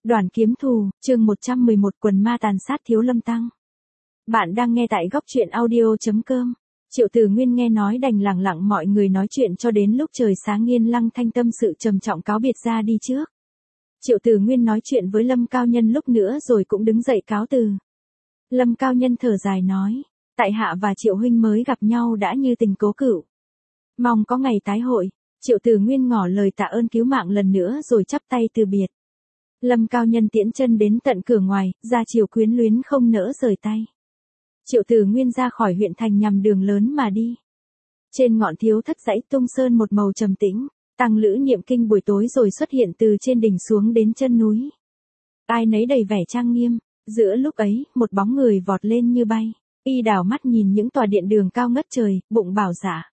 Đoàn kiếm thù, chương 111 quần ma tàn sát Thiếu Lâm Tăng. Bạn đang nghe tại góc truyện audio.com. Triệu Tử Nguyên nghe nói đành lẳng lặng mọi người nói chuyện cho đến lúc trời sáng Nghiên Lăng Thanh tâm sự trầm trọng cáo biệt ra đi trước. Triệu Tử Nguyên nói chuyện với Lâm Cao Nhân lúc nữa rồi cũng đứng dậy cáo từ. Lâm Cao Nhân thở dài nói, tại hạ và Triệu huynh mới gặp nhau đã như tình cố cựu. Mong có ngày tái hội. Triệu Tử Nguyên ngỏ lời tạ ơn cứu mạng lần nữa rồi chắp tay từ biệt. Lâm Cao Nhân tiễn chân đến tận cửa ngoài, ra chiều quyến luyến không nỡ rời tay. Triệu Tử Nguyên ra khỏi huyện thành nhằm đường lớn mà đi. Trên ngọn Thiếu Thất dãy tung sơn một màu trầm tĩnh, tăng lữ niệm kinh buổi tối rồi xuất hiện từ trên đỉnh xuống đến chân núi. Ai nấy đầy vẻ trang nghiêm, giữa lúc ấy, một bóng người vọt lên như bay, y đảo mắt nhìn những tòa điện đường cao ngất trời, bụng bảo dạ.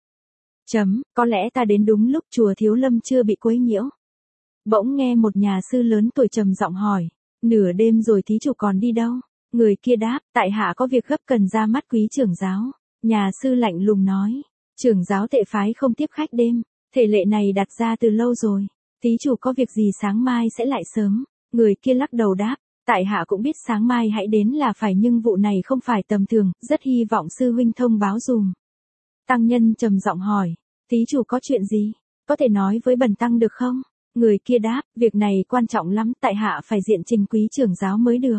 Có lẽ ta đến đúng lúc chùa Thiếu Lâm chưa bị quấy nhiễu. Bỗng nghe một nhà sư lớn tuổi trầm giọng hỏi, nửa đêm rồi thí chủ còn đi đâu? Người kia đáp, tại hạ có việc gấp cần ra mắt quý trưởng giáo. Nhà sư lạnh lùng nói, trưởng giáo tệ phái không tiếp khách đêm, thể lệ này đặt ra từ lâu rồi. Thí chủ có việc gì sáng mai sẽ lại sớm. Người kia lắc đầu đáp, tại hạ cũng biết sáng mai hãy đến là phải nhưng vụ này không phải tầm thường, rất hy vọng sư huynh thông báo dùm. Tăng nhân trầm giọng hỏi, thí chủ có chuyện gì? Có thể nói với bần tăng được không? Người kia đáp, việc này quan trọng lắm, tại hạ phải diện trình quý trưởng giáo mới được.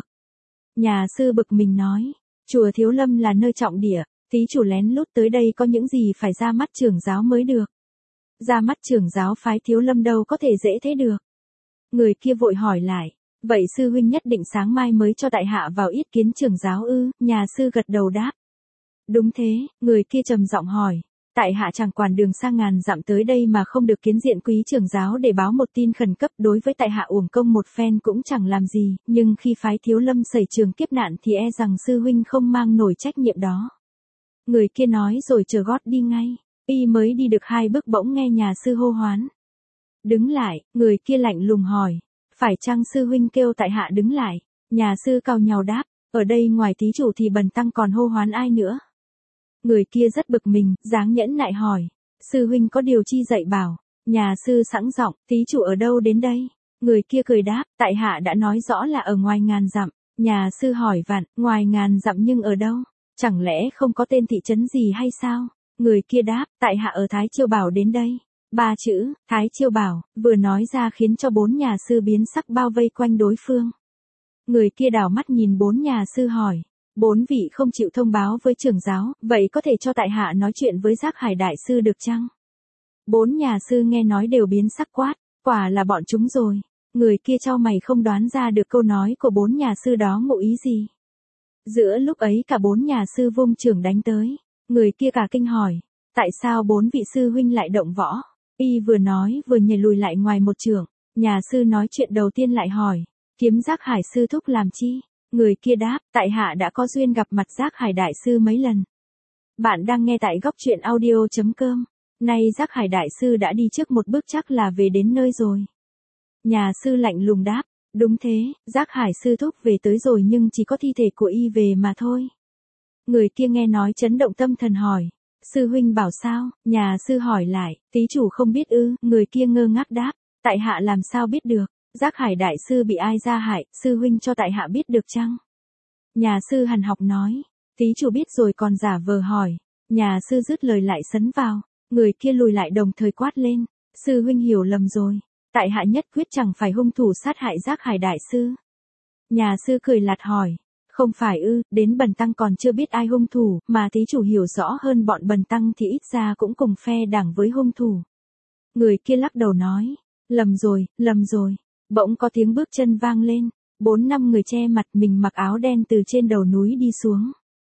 Nhà sư bực mình nói, chùa Thiếu Lâm là nơi trọng địa, thí chủ lén lút tới đây có những gì phải ra mắt trưởng giáo mới được. Ra mắt trưởng giáo phái Thiếu Lâm đâu có thể dễ thế được. Người kia vội hỏi lại, vậy sư huynh nhất định sáng mai mới cho tại hạ vào yết kiến trưởng giáo ư? Nhà sư gật đầu đáp. Đúng thế, người kia trầm giọng hỏi. Tại hạ chẳng quản đường xa ngàn dặm tới đây mà không được kiến diện quý trưởng giáo để báo một tin khẩn cấp, đối với tại hạ uổng công một phen cũng chẳng làm gì, nhưng khi phái Thiếu Lâm xảy trường kiếp nạn thì e rằng sư huynh không mang nổi trách nhiệm đó. Người kia nói rồi chờ gót đi ngay, y mới đi được 2 bước bỗng nghe nhà sư hô hoán. Đứng lại, người kia lạnh lùng hỏi, phải chăng sư huynh kêu tại hạ đứng lại? Nhà sư cau nhàu đáp, ở đây ngoài thí chủ thì bần tăng còn hô hoán ai nữa? Người kia rất bực mình, dáng nhẫn nại hỏi, sư huynh có điều chi dạy bảo? Nhà sư sẵn giọng, thí chủ ở đâu đến đây? Người kia cười đáp, tại hạ đã nói rõ là ở ngoài ngàn dặm. Nhà sư hỏi vặn, ngoài ngàn dặm nhưng ở đâu? Chẳng lẽ không có tên thị trấn gì hay sao? Người kia đáp, tại hạ ở Thái Chiêu Bảo đến đây. 3 chữ, Thái Chiêu Bảo, vừa nói ra khiến cho 4 nhà sư biến sắc bao vây quanh đối phương. Người kia đảo mắt nhìn 4 nhà sư hỏi, 4 vị không chịu thông báo với trưởng giáo, vậy có thể cho tại hạ nói chuyện với Giác Hải đại sư được chăng? 4 nhà sư nghe nói đều biến sắc quát, quả là bọn chúng rồi. Người kia chau mày không đoán ra được câu nói của 4 nhà sư đó ngụ ý gì. Giữa lúc ấy cả 4 nhà sư vung chưởng đánh tới. Người kia cả kinh hỏi, tại sao 4 vị sư huynh lại động võ? Y vừa nói vừa nhảy lùi lại ngoài một chưởng. Nhà sư nói chuyện đầu tiên lại hỏi, kiếm Giác Hải sư thúc làm chi? Người kia đáp, tại hạ đã có duyên gặp mặt Giác Hải đại sư mấy lần. Bạn đang nghe tại góc truyện audio.com. Nay Giác Hải đại sư đã đi trước một bước chắc là về đến nơi rồi. Nhà sư lạnh lùng đáp, đúng thế, Giác Hải sư thúc về tới rồi nhưng chỉ có thi thể của y về mà thôi. Người kia nghe nói chấn động tâm thần hỏi, sư huynh bảo sao? Nhà sư hỏi lại, thí chủ không biết ư? Người kia ngơ ngác đáp, tại hạ làm sao biết được? Giác Hải đại sư bị ai ra hại, sư huynh cho tại hạ biết được chăng? Nhà sư hằn học nói, thí chủ biết rồi còn giả vờ hỏi. Nhà sư dứt lời lại sấn vào, người kia lùi lại đồng thời quát lên, sư huynh hiểu lầm rồi, tại hạ nhất quyết chẳng phải hung thủ sát hại Giác Hải đại sư. Nhà sư cười lạt hỏi, không phải ư? Đến bần tăng còn chưa biết ai hung thủ, mà thí chủ hiểu rõ hơn bọn bần tăng thì ít ra cũng cùng phe đảng với hung thủ. Người kia lắc đầu nói, lầm rồi. Bỗng có tiếng bước chân vang lên, 4-5 người che mặt mình mặc áo đen từ trên đầu núi đi xuống.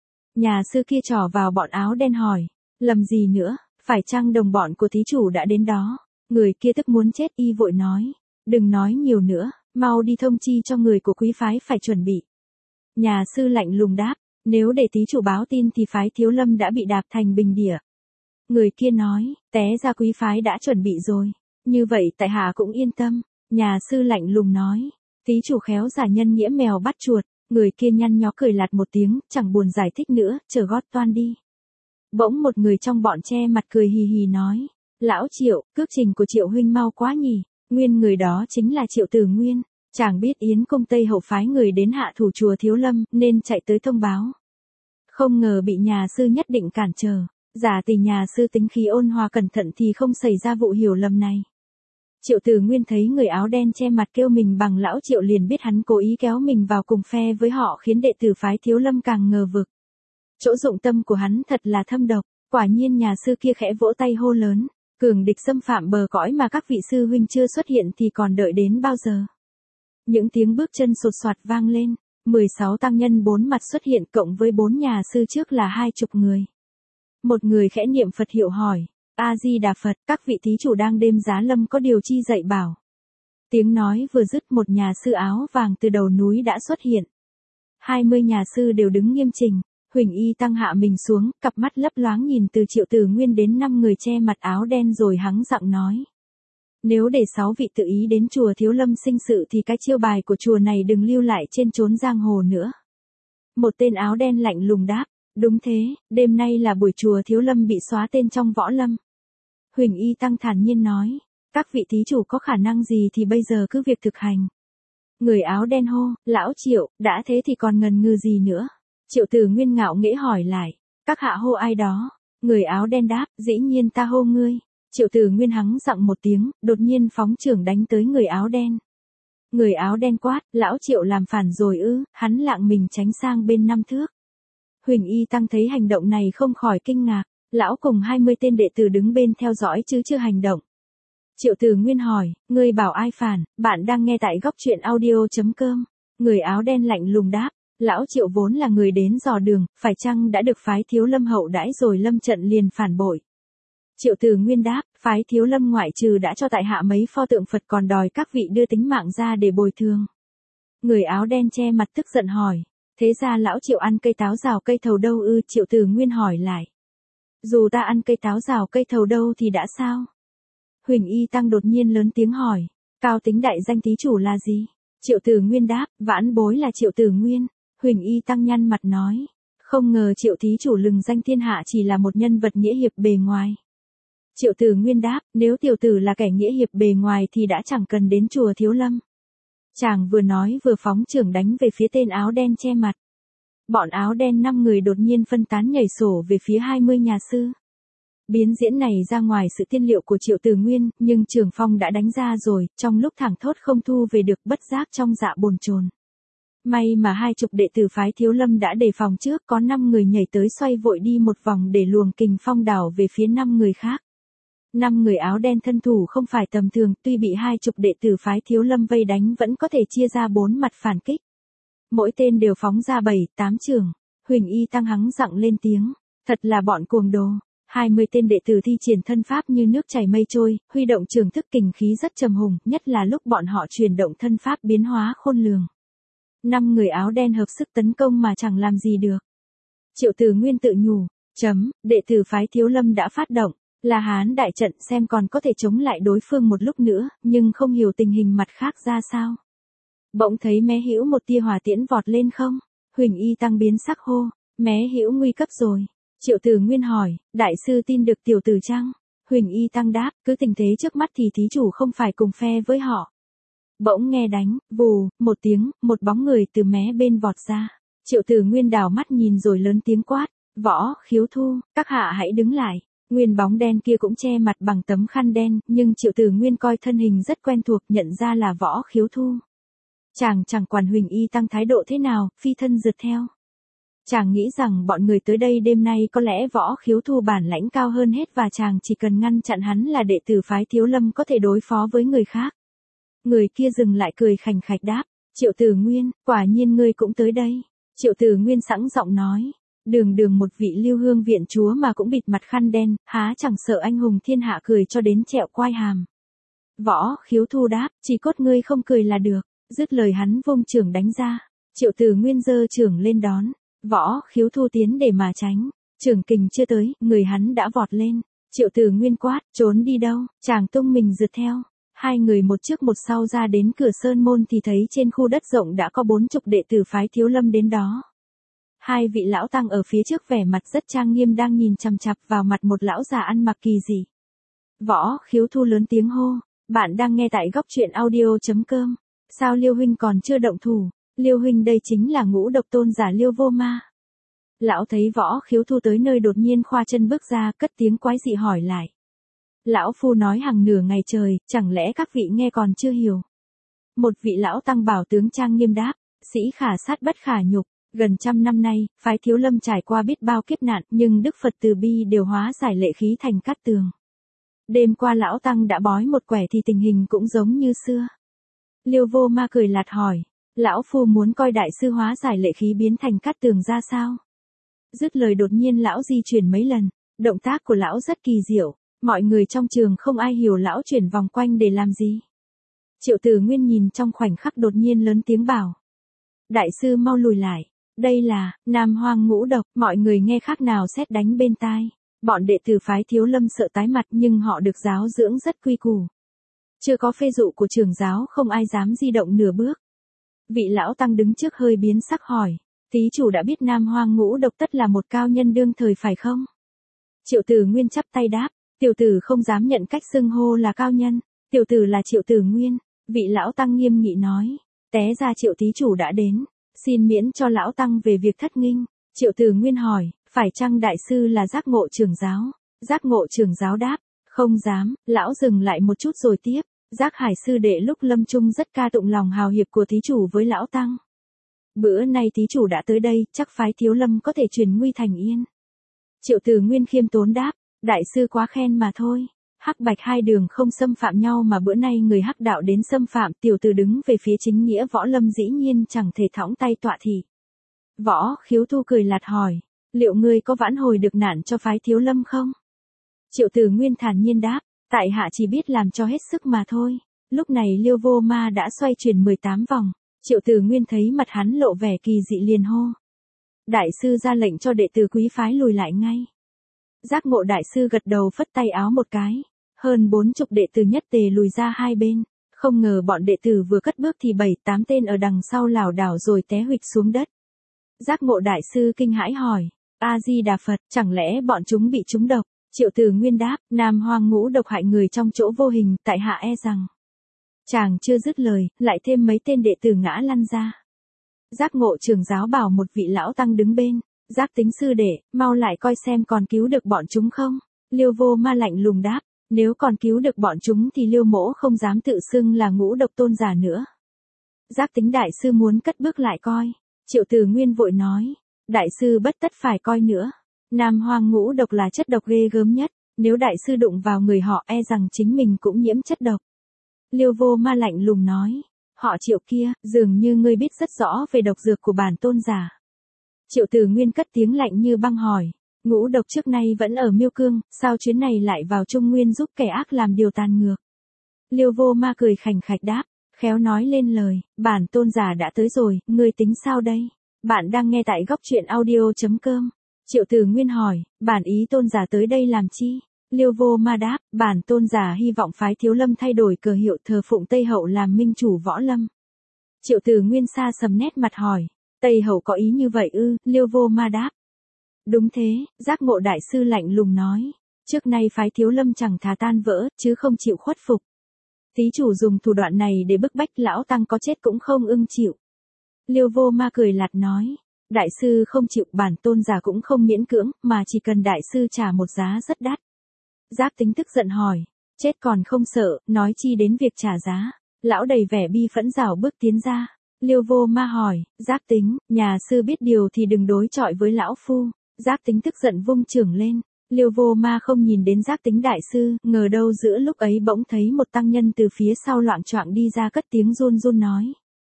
Nhà sư kia trỏ vào bọn áo đen hỏi, lầm gì nữa, phải chăng đồng bọn của thí chủ đã đến đó? Người kia tức muốn chết y vội nói, đừng nói nhiều nữa, mau đi thông chi cho người của quý phái phải chuẩn bị. Nhà sư lạnh lùng đáp, nếu để thí chủ báo tin thì phái Thiếu Lâm đã bị đạp thành bình địa. Người kia nói, té ra quý phái đã chuẩn bị rồi, như vậy tại hạ cũng yên tâm. Nhà sư lạnh lùng nói, thí chủ khéo giả nhân nghĩa mèo bắt chuột. Người kia nhăn nhó cười lạt một tiếng, chẳng buồn giải thích nữa, chờ gót toan đi. Bỗng một người trong bọn che mặt cười hì hì nói, lão Triệu, cước trình của Triệu huynh mau quá nhỉ. Nguyên người đó chính là Triệu Tử Nguyên. Chàng biết Yến Cung Tây Hậu phái người đến hạ thủ chùa Thiếu Lâm, nên chạy tới thông báo. Không ngờ bị nhà sư nhất định cản trở. Giả tỷ nhà sư tính khí ôn hòa cẩn thận thì không xảy ra vụ hiểu lầm này. Triệu Tử Nguyên thấy người áo đen che mặt kêu mình bằng lão Triệu liền biết hắn cố ý kéo mình vào cùng phe với họ, khiến đệ tử phái Thiếu Lâm càng ngờ vực. Chỗ dụng tâm của hắn thật là thâm độc. Quả nhiên nhà sư kia khẽ vỗ tay hô lớn, cường địch xâm phạm bờ cõi mà các vị sư huynh chưa xuất hiện thì còn đợi đến bao giờ. Những tiếng bước chân sột soạt vang lên, 16 tăng nhân 4 mặt xuất hiện cộng với 4 nhà sư trước là 20 người. Một người khẽ niệm Phật hiệu hỏi, A-di-đà Phật, các vị thí chủ đang đêm giá lâm có điều chi dạy bảo. Tiếng nói vừa dứt, một nhà sư áo vàng từ đầu núi đã xuất hiện. 20 nhà sư đều đứng nghiêm chỉnh. Huỳnh Y Tăng hạ mình xuống, cặp mắt lấp loáng nhìn từ Triệu Tử Nguyên đến 5 người che mặt áo đen rồi hắng giọng nói. Nếu để 6 vị tự ý đến chùa Thiếu Lâm sinh sự thì cái chiêu bài của chùa này đừng lưu lại trên chốn giang hồ nữa. Một tên áo đen lạnh lùng đáp, đúng thế, đêm nay là buổi chùa Thiếu Lâm bị xóa tên trong võ lâm. Huỳnh Y Tăng thản nhiên nói, các vị thí chủ có khả năng gì thì bây giờ cứ việc thực hành. Người áo đen hô, lão Triệu, đã thế thì còn ngần ngừ gì nữa. Triệu Tử Nguyên ngạo nghễ hỏi lại, các hạ hô ai đó? Người áo đen đáp, dĩ nhiên ta hô ngươi. Triệu Tử Nguyên hắng giọng một tiếng, đột nhiên phóng chưởng đánh tới người áo đen. Người áo đen quát, lão Triệu làm phản rồi ư? Hắn lạng mình tránh sang bên 5 thước. Huỳnh Y Tăng thấy hành động này không khỏi kinh ngạc, lão cùng 20 tên đệ tử đứng bên theo dõi chứ chưa hành động. Triệu Tử Nguyên hỏi, ngươi bảo ai phản? Bạn đang nghe tại góc truyện audio.com. Người áo đen lạnh lùng đáp, lão Triệu vốn là người đến dò đường, phải chăng đã được phái Thiếu Lâm hậu đãi rồi lâm trận liền phản bội. Triệu Tử Nguyên đáp, phái Thiếu Lâm ngoại trừ đã cho tại hạ mấy pho tượng Phật còn đòi các vị đưa tính mạng ra để bồi thường. Người áo đen che mặt tức giận hỏi, thế ra lão Triệu ăn cây táo rào cây thầu đâu ư? Triệu Tử Nguyên hỏi lại, dù ta ăn cây táo rào cây thầu đâu thì đã sao? Huỳnh Y Tăng đột nhiên lớn tiếng hỏi, cao tính đại danh thí chủ là gì? Triệu Tử Nguyên đáp, vãn bối là Triệu Tử Nguyên. Huỳnh Y Tăng nhăn mặt nói, không ngờ Triệu thí chủ lừng danh thiên hạ chỉ là một nhân vật nghĩa hiệp bề ngoài. Triệu Tử Nguyên đáp, nếu tiểu tử là kẻ nghĩa hiệp bề ngoài thì đã chẳng cần đến chùa Thiếu Lâm. Chàng vừa nói vừa phóng chưởng đánh về phía tên áo đen che mặt. Bọn áo đen 5 người đột nhiên phân tán nhảy sổ về phía 20 nhà sư. Biến diễn này ra ngoài sự tiên liệu của Triệu Tử Nguyên, nhưng trường phong đã đánh ra rồi, trong lúc thẳng thốt không thu về được, bất giác trong dạ bồn chồn. May mà 20 đệ tử phái Thiếu Lâm đã đề phòng trước, có 5 người nhảy tới xoay vội đi một vòng để luồng kình phong đảo về phía 5 người khác. 5 người áo đen thân thủ không phải tầm thường, tuy bị 20 đệ tử phái Thiếu Lâm vây đánh vẫn có thể chia ra 4 mặt phản kích. Mỗi tên đều phóng ra 7-8 chưởng. Huỳnh Y Tăng hắng giọng lên tiếng, thật là bọn cuồng đồ. 20 tên đệ tử thi triển thân pháp như nước chảy mây trôi, huy động trường thức kình khí rất trầm hùng, nhất là lúc bọn họ chuyển động thân pháp biến hóa khôn lường. 5 người áo đen hợp sức tấn công mà chẳng làm gì được. Triệu Tử Nguyên tự nhủ, đệ tử phái Thiếu Lâm đã phát động, là Hán đại trận xem còn có thể chống lại đối phương một lúc nữa, nhưng không hiểu tình hình mặt khác ra sao. Bỗng thấy mé hữu một tia hỏa tiễn vọt lên không, Huỳnh Y Tăng biến sắc hô, mé hữu nguy cấp rồi. Triệu Tử Nguyên hỏi, đại sư tin được tiểu tử chăng? Huỳnh Y Tăng đáp, cứ tình thế trước mắt thì thí chủ không phải cùng phe với họ. Bỗng nghe đánh, vù, một tiếng, một bóng người từ mé bên vọt ra. Triệu Tử Nguyên đảo mắt nhìn rồi lớn tiếng quát, Võ Khiếu Thu, các hạ hãy đứng lại. Nguyên bóng đen kia cũng che mặt bằng tấm khăn đen, nhưng Triệu Tử Nguyên coi thân hình rất quen thuộc, nhận ra là Võ Khiếu Thu. Chàng chẳng quản Huỳnh Y Tăng thái độ thế nào, phi thân rượt theo. Chàng nghĩ rằng bọn người tới đây đêm nay có lẽ Võ Khiếu Thu bản lãnh cao hơn hết và chàng chỉ cần ngăn chặn hắn là đệ tử phái Thiếu Lâm có thể đối phó với người khác. Người kia dừng lại cười khành khạch đáp, Triệu Tử Nguyên, quả nhiên ngươi cũng tới đây. Triệu Tử Nguyên sẵn giọng nói, đường một vị Lưu Hương viện chúa mà cũng bịt mặt khăn đen, há chẳng sợ anh hùng thiên hạ cười cho đến trẹo quai hàm. Võ Khiếu Thu đáp, chỉ cốt ngươi không cười là được. Dứt lời hắn vung chưởng đánh ra. Triệu Tử Nguyên giơ chưởng lên đón. Võ Khiếu Thu tiến để mà tránh. Chưởng kình chưa tới, người hắn đã vọt lên. Triệu Tử Nguyên quát, trốn đi đâu? Chàng tung mình rượt theo. 2 người một trước một sau ra đến cửa sơn môn thì thấy trên khu đất rộng đã có 40 đệ tử phái Thiếu Lâm đến đó. 2 vị lão tăng ở phía trước vẻ mặt rất trang nghiêm đang nhìn chằm chằm vào mặt một lão già ăn mặc kỳ dị. Võ Khiếu Thu lớn tiếng hô, bạn đang nghe tại góc truyện audio.com. Sao Liêu huynh còn chưa động thủ? Liêu huynh đây chính là ngũ độc tôn giả Liêu Vô Ma. Lão thấy Võ Khiếu Thu tới nơi đột nhiên khoa chân bước ra, cất tiếng quái dị hỏi lại. Lão phu nói hàng nửa ngày trời, chẳng lẽ các vị nghe còn chưa hiểu? Một vị lão tăng bảo tướng trang nghiêm đáp, sĩ khả sát bất khả nhục, gần 100 năm nay, phái Thiếu Lâm trải qua biết bao kiếp nạn, nhưng Đức Phật từ bi đều hóa giải lệ khí thành cát tường. Đêm qua lão tăng đã bói một quẻ thì tình hình cũng giống như xưa. Liêu Vô Ma cười lạt hỏi, lão phu muốn coi đại sư hóa giải lệ khí biến thành cát tường ra sao? Dứt lời đột nhiên lão di chuyển mấy lần, động tác của lão rất kỳ diệu, mọi người trong trường không ai hiểu lão chuyển vòng quanh để làm gì. Triệu Tử Nguyên nhìn trong khoảnh khắc đột nhiên lớn tiếng bảo. Đại sư mau lùi lại, đây là Nam Hoang ngũ độc, mọi người nghe khác nào sét đánh bên tai. Bọn đệ tử phái Thiếu Lâm sợ tái mặt nhưng họ được giáo dưỡng rất quy củ. Chưa có phê dụ của trưởng giáo không ai dám di động nửa bước. Vị lão tăng đứng trước hơi biến sắc hỏi, thí chủ đã biết Nam Hoang ngũ độc tất là một cao nhân đương thời phải không? Triệu Tử Nguyên chắp tay đáp, tiểu tử không dám nhận cách xưng hô là cao nhân, tiểu tử là Triệu Tử Nguyên. Vị lão tăng nghiêm nghị nói, té ra Triệu thí chủ đã đến, xin miễn cho lão tăng về việc thất nghinh. Triệu Tử Nguyên hỏi, phải chăng đại sư là Giác Ngộ trưởng giáo? Giác Ngộ trưởng giáo đáp, không dám. Lão dừng lại một chút rồi tiếp, Giác Hải sư đệ lúc lâm chung rất ca tụng lòng hào hiệp của thí chủ với lão tăng. Bữa nay thí chủ đã tới đây, chắc phái Thiếu Lâm có thể chuyển nguy thành yên. Triệu Tử Nguyên khiêm tốn đáp, đại sư quá khen mà thôi. Hắc bạch hai đường không xâm phạm nhau mà bữa nay người hắc đạo đến xâm phạm, tiểu tử đứng về phía chính nghĩa võ lâm dĩ nhiên chẳng thể thõng tay tọa thị. Võ Khiếu Thu cười lạt hỏi, liệu ngươi có vãn hồi được nạn cho phái Thiếu Lâm không? Triệu Tử Nguyên thản nhiên đáp, tại hạ chỉ biết làm cho hết sức mà thôi. Lúc này Liêu Vô Ma đã xoay chuyển 18 vòng, Triệu Tử Nguyên thấy mặt hắn lộ vẻ kỳ dị liền hô. Đại sư ra lệnh cho đệ tử quý phái lùi lại ngay. Giác Ngộ đại sư gật đầu phất tay áo một cái, hơn 40 đệ tử nhất tề lùi ra hai bên, không ngờ bọn đệ tử vừa cất bước thì 7-8 tên ở đằng sau lảo đảo rồi té huỵch xuống đất. Giác Ngộ đại sư kinh hãi hỏi, A-di-đà Phật, chẳng lẽ bọn chúng bị trúng độc? Triệu Tử Nguyên đáp, Nam Hoang ngũ độc hại người trong chỗ vô hình, tại hạ e rằng. Chàng chưa dứt lời, lại thêm mấy tên đệ tử ngã lăn ra. Giác Ngộ trưởng giáo bảo một vị lão tăng đứng bên, Giác Tính sư đệ, mau lại coi xem còn cứu được bọn chúng không? Liêu Vô Ma lạnh lùng đáp, nếu còn cứu được bọn chúng thì Liêu mỗ không dám tự xưng là ngũ độc tôn giả nữa. Giác Tính đại sư muốn cất bước lại coi. Triệu Tử Nguyên vội nói, đại sư bất tất phải coi nữa. Nam Hoang ngũ độc là chất độc ghê gớm nhất, nếu đại sư đụng vào người họ e rằng chính mình cũng nhiễm chất độc. Liêu Vô Ma lạnh lùng nói, họ Triệu kia, dường như ngươi biết rất rõ về độc dược của bản tôn giả. Triệu Tử Nguyên cất tiếng lạnh như băng hỏi, ngũ độc trước nay vẫn ở Miêu Cương, sao chuyến này lại vào Trung Nguyên giúp kẻ ác làm điều tàn ngược? Liêu Vô Ma cười khành khạch đáp, khéo nói lên lời, bản tôn giả đã tới rồi, ngươi tính sao đây? Bạn đang nghe tại góc truyện audio.com. Triệu Tử Nguyên hỏi, bản ý tôn giả tới đây làm chi? Liêu Vô Ma đáp, bản tôn giả hy vọng phái Thiếu Lâm thay đổi cờ hiệu thờ phụng Tây Hậu làm minh chủ võ lâm. Triệu Tử Nguyên xa sầm nét mặt hỏi, Tây Hậu có ý như vậy ư? Liêu Vô Ma đáp, đúng thế. Giác Ngộ đại sư lạnh lùng nói, trước nay phái Thiếu Lâm chẳng thà tan vỡ, chứ không chịu khuất phục. Thí chủ dùng thủ đoạn này để bức bách lão tăng có chết cũng không ưng chịu. Liêu Vô Ma cười lạt nói, đại sư không chịu, bản tôn giả cũng không miễn cưỡng, mà chỉ cần đại sư trả một giá rất đắt. Giác Tính tức giận hỏi, chết còn không sợ, nói chi đến việc trả giá. Lão đầy vẻ bi phẫn rảo bước tiến ra. Liêu Vô Ma hỏi, Giác Tính, nhà sư biết điều thì đừng đối chọi với lão phu. Giác Tính tức giận vung chưởng lên. Liêu Vô Ma không nhìn đến Giác Tính đại sư, ngờ đâu giữa lúc ấy bỗng thấy một tăng nhân từ phía sau loạng choạng đi ra cất tiếng run run nói.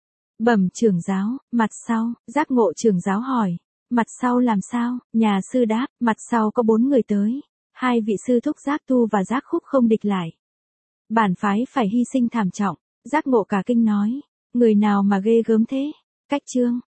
Bẩm trưởng giáo, mặt sau. Giác Ngộ trưởng giáo hỏi, mặt sau làm sao? Nhà sư đáp, mặt sau có 4 người tới. 2 vị sư thúc Giác Tu và Giác Khúc không địch lại. Bản phái phải hy sinh thảm trọng. Giác Ngộ cả kinh nói, người nào mà ghê gớm thế? Cách chương.